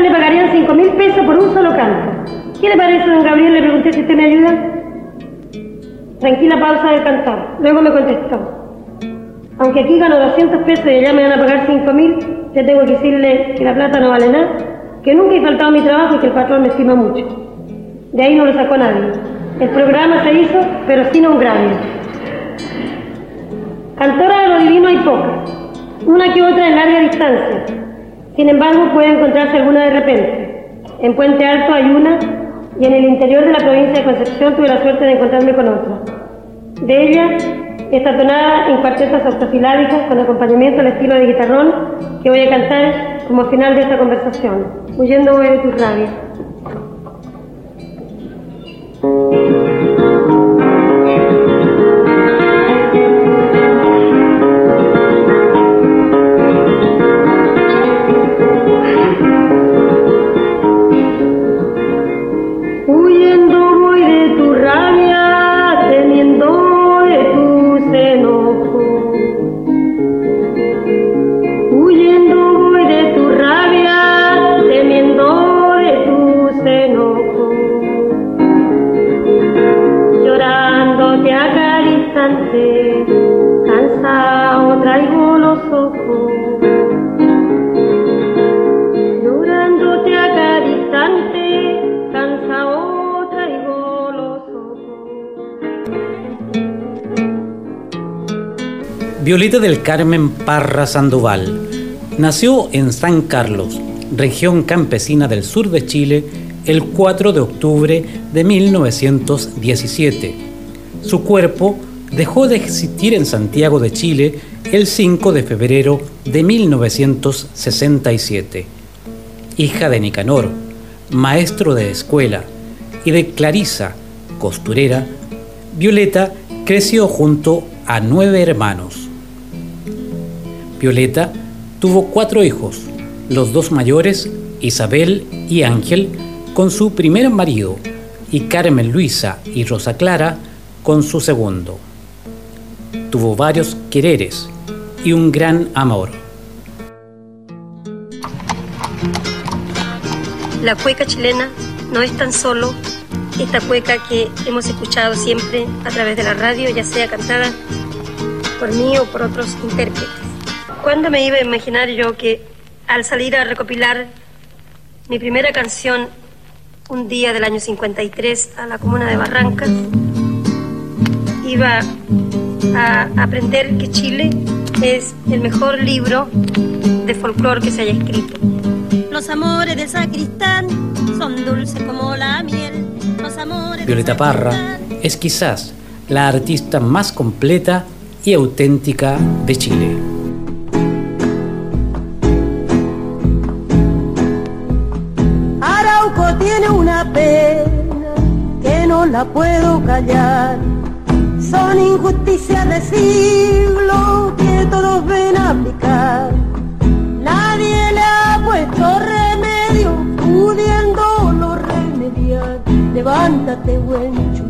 le pagarían 5.000 pesos por un solo canto. ¿Qué le parece, don Gabriel? Le pregunté si usted me ayuda. Tranquila pausa de cantar. Luego me contestó: aunque aquí gano 200 pesos y allá me van a pagar 5.000, ya tengo que decirle que la plata no vale nada, que nunca he faltado a mi trabajo y que el patrón me estima mucho. De ahí no lo sacó nadie. El programa se hizo, pero sin un Grammy. Cantora de lo divino hay pocas, una que otra en larga distancia. Sin embargo, puede encontrarse alguna de repente. En Puente Alto hay una, y en el interior de la provincia de Concepción tuve la suerte de encontrarme con otra. De ella, esta tonada en cuartetas octosilábicas con acompañamiento al estilo de guitarrón que voy a cantar como final de esta conversación. Huyendo voy de tus rabias. Cansado traigo los ojos, llorándote a cada instante, cansado traigo los ojos. Violeta del Carmen Parra Sandoval nació en San Carlos, región campesina del sur de Chile, el 4 de octubre de 1917. Su cuerpo dejó de existir en Santiago de Chile el 5 de febrero de 1967. Hija de Nicanor, maestro de escuela, y de Clarisa, costurera, Violeta creció junto a 9 hermanos. Violeta tuvo 4 hijos, los 2 mayores, Isabel y Ángel, con su primer marido, y Carmen Luisa y Rosa Clara con su segundo. Tuvo varios quereres y un gran amor. La cueca chilena no es tan solo esta cueca que hemos escuchado siempre a través de la radio, ya sea cantada por mí o por otros intérpretes. ¿Cuándo me iba a imaginar yo que al salir a recopilar mi primera canción un día del año 53 a la comuna de Barrancas, iba a aprender que Chile es el mejor libro de folclore que se haya escrito? Los amores del sacristán son dulces como la miel. Los amores Violeta Parra es quizás la artista más completa y auténtica de Chile. Arauco tiene una pena que no la puedo callar. Son injusticias de siglo que todos ven aplicar. Nadie le ha puesto remedio, pudiéndolo remediar. Levántate, buen